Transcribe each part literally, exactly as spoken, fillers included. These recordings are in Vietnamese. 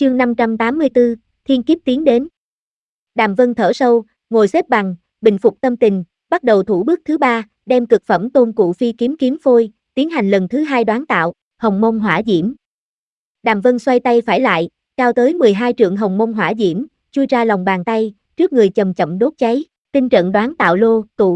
Chương năm trăm tám mươi tư, Thiên kiếp tiến đến. Đàm Vân thở sâu, ngồi xếp bằng, bình phục tâm tình, bắt đầu thủ bước thứ ba, đem cực phẩm tôn cụ phi kiếm kiếm phôi, tiến hành lần thứ hai đoán tạo, hồng mông hỏa diễm. Đàm Vân xoay tay phải lại, cao tới mười hai trượng hồng mông hỏa diễm, chui ra lòng bàn tay, trước người chậm chậm đốt cháy, tinh trận đoán tạo lô, tụ.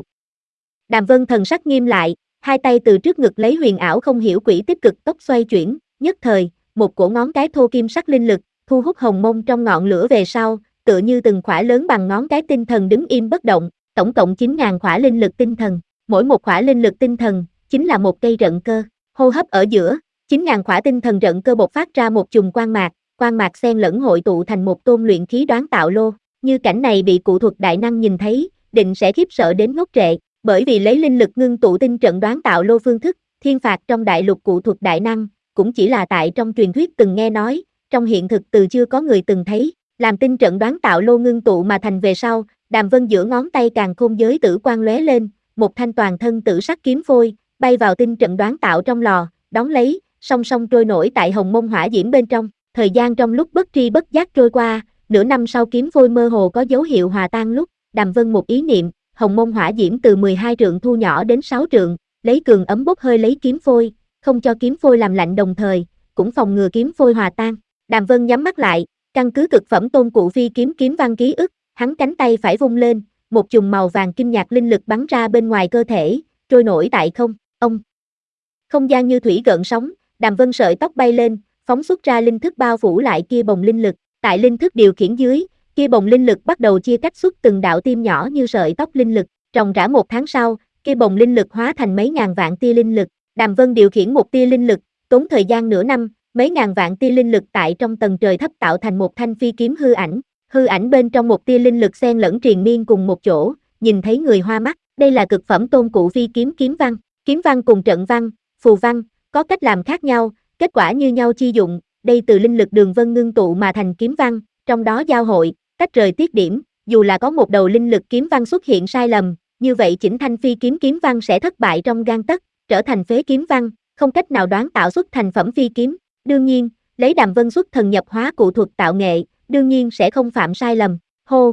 Đàm Vân thần sắc nghiêm lại, hai tay từ trước ngực lấy huyền ảo không hiểu quỷ tích cực tốc xoay chuyển, nhất thời, một cổ ngón cái thô kim sắc linh lực, thu hút hồng mông trong ngọn lửa về sau, tựa như từng khỏa lớn bằng ngón cái tinh thần đứng im bất động, tổng cộng chín nghìn khỏa linh lực tinh thần, mỗi một khỏa linh lực tinh thần, chính là một cây rận cơ, hô hấp ở giữa, chín nghìn khỏa tinh thần rận cơ bộc phát ra một chùm quang mạc, quang mạc xen lẫn hội tụ thành một tôn luyện khí đoán tạo lô, như cảnh này bị cụ thuật đại năng nhìn thấy, định sẽ khiếp sợ đến ngốc trệ, bởi vì lấy linh lực ngưng tụ tinh trận đoán tạo lô phương thức, thiên phạt trong đại lục cụ thuật đại năng, cũng chỉ là tại trong truyền thuyết từng nghe nói, trong hiện thực từ chưa có người từng thấy, làm tinh trận đoán tạo lô ngưng tụ mà thành về sau, Đàm Vân giữa ngón tay càn khôn giới tử quang lóe lên, một thanh toàn thân tử sắc kiếm phôi, bay vào tinh trận đoán tạo trong lò, đón lấy, song song trôi nổi tại hồng mông hỏa diễm bên trong, thời gian trong lúc bất tri bất giác trôi qua, nửa năm sau kiếm phôi mơ hồ có dấu hiệu hòa tan lúc, Đàm Vân một ý niệm, hồng mông hỏa diễm từ mười hai trượng thu nhỏ đến sáu trượng, lấy cường ấm bốc hơi lấy kiếm phôi, không cho kiếm phôi làm lạnh đồng thời, cũng phòng ngừa kiếm phôi hòa tan. Đàm Vân nhắm mắt lại, căn cứ cực phẩm tôn cụ phi kiếm kiếm văn ký ức, hắn cánh tay phải vung lên, một chùm màu vàng kim nhạt linh lực bắn ra bên ngoài cơ thể, trôi nổi tại không, ông. Không gian như thủy gợn sóng, Đàm Vân sợi tóc bay lên, phóng xuất ra linh thức bao phủ lại kia bồng linh lực, tại linh thức điều khiển dưới, kia bồng linh lực bắt đầu chia cách xuất từng đạo tim nhỏ như sợi tóc linh lực, ròng rã một tháng sau, kia bồng linh lực hóa thành mấy ngàn vạn tia linh lực, Đàm Vân điều khiển một tia linh lực, tốn thời gian nửa năm, mấy ngàn vạn tia linh lực tại trong tầng trời thấp tạo thành một thanh phi kiếm hư ảnh, hư ảnh bên trong một tia linh lực xen lẫn triền miên cùng một chỗ, nhìn thấy người hoa mắt, đây là cực phẩm tôn cụ phi kiếm kiếm văn, kiếm văn cùng trận văn, phù văn, có cách làm khác nhau, kết quả như nhau chi dụng, đây từ linh lực đường vân ngưng tụ mà thành kiếm văn, trong đó giao hội, tách rời tiết điểm, dù là có một đầu linh lực kiếm văn xuất hiện sai lầm, như vậy chỉnh thanh phi kiếm kiếm văn sẽ thất bại trong gang tấc, trở thành phế kiếm văn, không cách nào đoán tạo xuất thành phẩm phi kiếm. Đương nhiên, lấy Đàm Vân xuất thần nhập hóa cụ thuật tạo nghệ, đương nhiên sẽ không phạm sai lầm. Hô.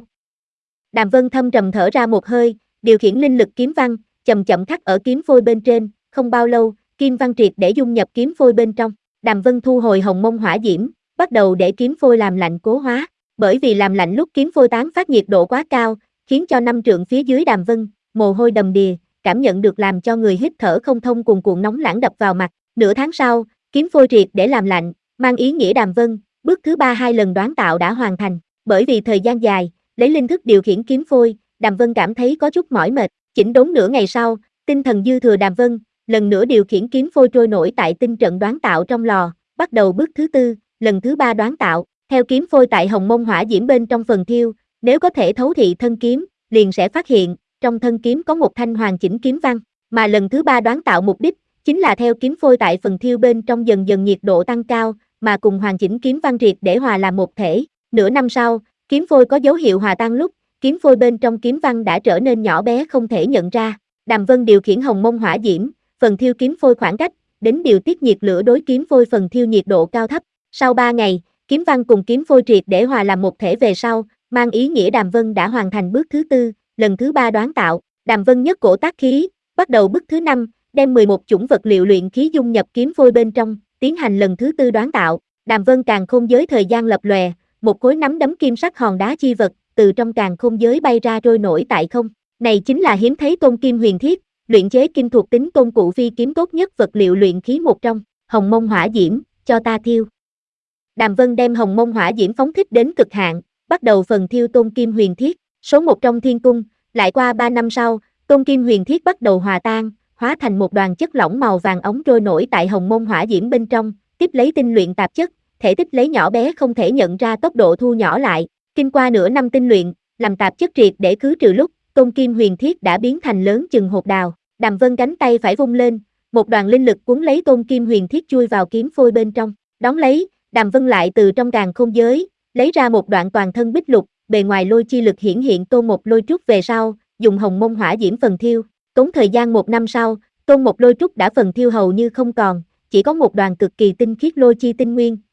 Đàm Vân thâm trầm thở ra một hơi, điều khiển linh lực kiếm văn, chậm chậm khắc ở kiếm phôi bên trên, không bao lâu, kim văn triệt để dung nhập kiếm phôi bên trong. Đàm Vân thu hồi hồng mông hỏa diễm, bắt đầu để kiếm phôi làm lạnh cố hóa, bởi vì làm lạnh lúc kiếm phôi tán phát nhiệt độ quá cao, khiến cho năm trượng phía dưới Đàm Vân, mồ hôi đầm đìa, cảm nhận được làm cho người hít thở không thông cuồn cuộn nóng lãng đập vào mặt. Nửa tháng sau, kiếm phôi triệt để làm lạnh, mang ý nghĩa Đàm Vân, bước thứ ba hai lần đoán tạo đã hoàn thành, bởi vì thời gian dài, lấy linh thức điều khiển kiếm phôi, Đàm Vân cảm thấy có chút mỏi mệt, chỉnh đốn nửa ngày sau, tinh thần dư thừa Đàm Vân, lần nữa điều khiển kiếm phôi trôi nổi tại tinh trận đoán tạo trong lò, bắt đầu bước thứ tư, lần thứ ba đoán tạo, theo kiếm phôi tại hồng mông hỏa diễm bên trong phần thiêu, nếu có thể thấu thị thân kiếm, liền sẽ phát hiện, trong thân kiếm có một thanh hoàn chỉnh kiếm văn, mà lần thứ ba đoán tạo mục đích, chính là theo kiếm phôi tại phần thiêu bên trong dần dần nhiệt độ tăng cao, mà cùng hoàn chỉnh kiếm văn triệt để hòa làm một thể. Nửa năm sau, kiếm phôi có dấu hiệu hòa tan lúc, kiếm phôi bên trong kiếm văn đã trở nên nhỏ bé không thể nhận ra. Đàm Vân điều khiển hồng mông hỏa diễm, phần thiêu kiếm phôi khoảng cách, đến điều tiết nhiệt lửa đối kiếm phôi phần thiêu nhiệt độ cao thấp. Sau ba ngày, kiếm văn cùng kiếm phôi triệt để hòa làm một thể về sau, mang ý nghĩa Đàm Vân đã hoàn thành bước thứ tư, lần thứ ba đoán tạo. Đàm Vân nhất cổ tác khí, bắt đầu bước thứ năm, đem mười một chủng vật liệu luyện khí dung nhập kiếm phôi bên trong, tiến hành lần thứ tư đoán tạo. Đàm Vân càn khôn giới thời gian lập lòe, một khối nắm đấm kim sắc hòn đá chi vật, từ trong càn khôn giới bay ra trôi nổi tại không. Này chính là hiếm thấy tôn kim huyền thiết, luyện chế kim thuộc tính tôn cụ phi kiếm tốt nhất vật liệu luyện khí một trong, hồng mông hỏa diễm, cho ta thiêu. Đàm Vân đem hồng mông hỏa diễm phóng thích đến cực hạn, bắt đầu phần thiêu tôn kim huyền thiết, số một trong thiên cung, lại qua ba năm sau, tôn kim huyền thiết bắt đầu hòa tan, hóa thành một đoàn chất lỏng màu vàng ống trôi nổi tại hồng mông hỏa diễm bên trong, tiếp lấy tinh luyện tạp chất, thể tích lấy nhỏ bé không thể nhận ra tốc độ thu nhỏ lại, kinh qua nửa năm tinh luyện, làm tạp chất triệt để khứ trừ lúc, tôn kim huyền thiết đã biến thành lớn chừng hột đào. Đàm Vân cánh tay phải vung lên, một đoàn linh lực cuốn lấy tôn kim huyền thiết chui vào kiếm phôi bên trong, đón lấy, Đàm Vân lại từ trong càn khôn giới, lấy ra một đoạn toàn thân bích lục, bề ngoài lôi chi lực hiển hiện tôn một lôi trúc về sau, dùng hồng mông hỏa diễm phần thiêu, tốn thời gian một năm sau, tôn một lôi trúc đã phần thiêu hầu như không còn, chỉ có một đoàn cực kỳ tinh khiết lôi chi tinh nguyên,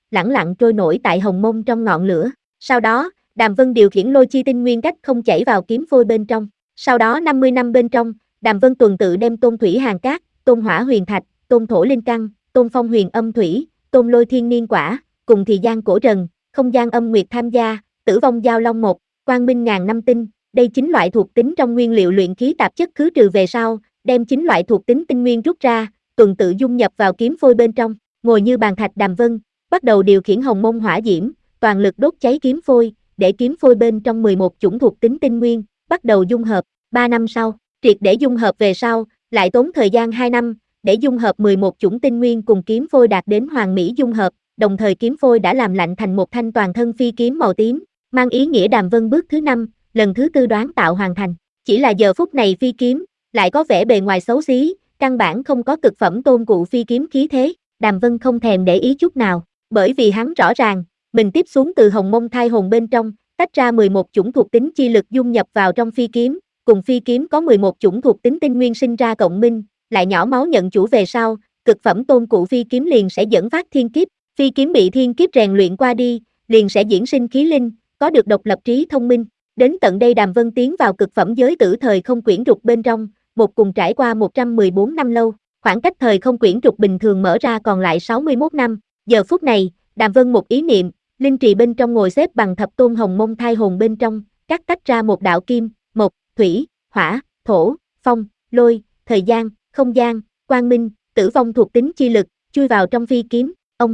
lẳng lặng trôi nổi tại hồng mông trong ngọn lửa. Sau đó, Đàm Vân điều khiển lôi chi tinh nguyên cách không chảy vào kiếm phôi bên trong. Sau đó năm mươi năm bên trong, Đàm Vân tuần tự đem Tôn Thủy Hàn Cát, Tôn Hỏa Huyền Thạch, Tôn Thổ Linh Căn, Tôn Phong Huyền Âm Thủy, Tôn Lôi Thiên Niên Quả, cùng Thì Gian Cổ Trần, Không Gian Âm Nguyệt tham gia, Tử Vong Giao Long một, Quang Minh Ngàn Năm Tinh, đây chính loại thuộc tính trong nguyên liệu luyện khí tạp chất khứ trừ về sau, đem chính loại thuộc tính tinh nguyên rút ra, tuần tự dung nhập vào kiếm phôi bên trong, ngồi như bàn thạch Đàm Vân, bắt đầu điều khiển hồng mông hỏa diễm, toàn lực đốt cháy kiếm phôi, để kiếm phôi bên trong mười một chủng thuộc tính tinh nguyên, bắt đầu dung hợp. ba năm sau, triệt để dung hợp về sau, lại tốn thời gian hai năm, để dung hợp mười một chủng tinh nguyên cùng kiếm phôi đạt đến hoàn mỹ dung hợp, đồng thời kiếm phôi đã làm lạnh thành một thanh toàn thân phi kiếm màu tím, mang ý nghĩa Đàm Vân bước thứ năm, lần thứ tư đoán tạo hoàn thành. Chỉ là giờ phút này phi kiếm, lại có vẻ bề ngoài xấu xí, căn bản không có cực phẩm tôn cụ phi kiếm khí thế, Đàm Vân không thèm để ý chút nào, bởi vì hắn rõ ràng, mình tiếp xuống từ hồng mông thai hồn bên trong, tách ra mười một chủng thuộc tính chi lực dung nhập vào trong phi kiếm, cùng phi kiếm có mười một chủng thuộc tính tinh nguyên sinh ra cộng minh, lại nhỏ máu nhận chủ về sau, cực phẩm tôn cụ phi kiếm liền sẽ dẫn phát thiên kiếp, phi kiếm bị thiên kiếp rèn luyện qua đi, liền sẽ diễn sinh khí linh, có được độc lập trí thông minh. Đến tận đây Đàm Vân tiến vào cực phẩm giới tử thời không quyển trục bên trong, một cùng trải qua một trăm mười bốn năm lâu, khoảng cách thời không quyển trục bình thường mở ra còn lại sáu mươi mốt năm, giờ phút này, Đàm Vân một ý niệm, linh trì bên trong ngồi xếp bằng thập tôn hồng mông thai hồn bên trong, cắt tách ra một đạo kim, mộc, thủy, hỏa, thổ, phong, lôi, thời gian, không gian, quang minh, tử vong thuộc tính chi lực, chui vào trong phi kiếm, ông.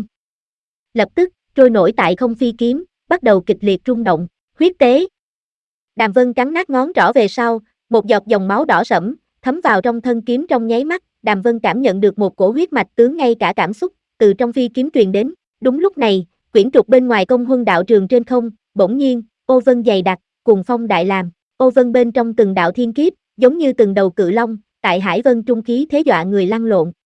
Lập tức, trôi nổi tại không phi kiếm, bắt đầu kịch liệt rung động, huyết tế. Đàm Vân cắn nát ngón trỏ về sau, một giọt dòng máu đỏ sẫm, thấm vào trong thân kiếm trong nháy mắt, Đàm Vân cảm nhận được một cổ huyết mạch tướng ngay cả cảm xúc, từ trong phi kiếm truyền đến. Đúng lúc này, quyển trục bên ngoài công huân đạo trường trên không, bỗng nhiên, ô vân dày đặc, cùng phong đại làm, ô vân bên trong từng đạo thiên kiếp, giống như từng đầu cự long, tại hải vân trung khí thế dọa người lăn lộn,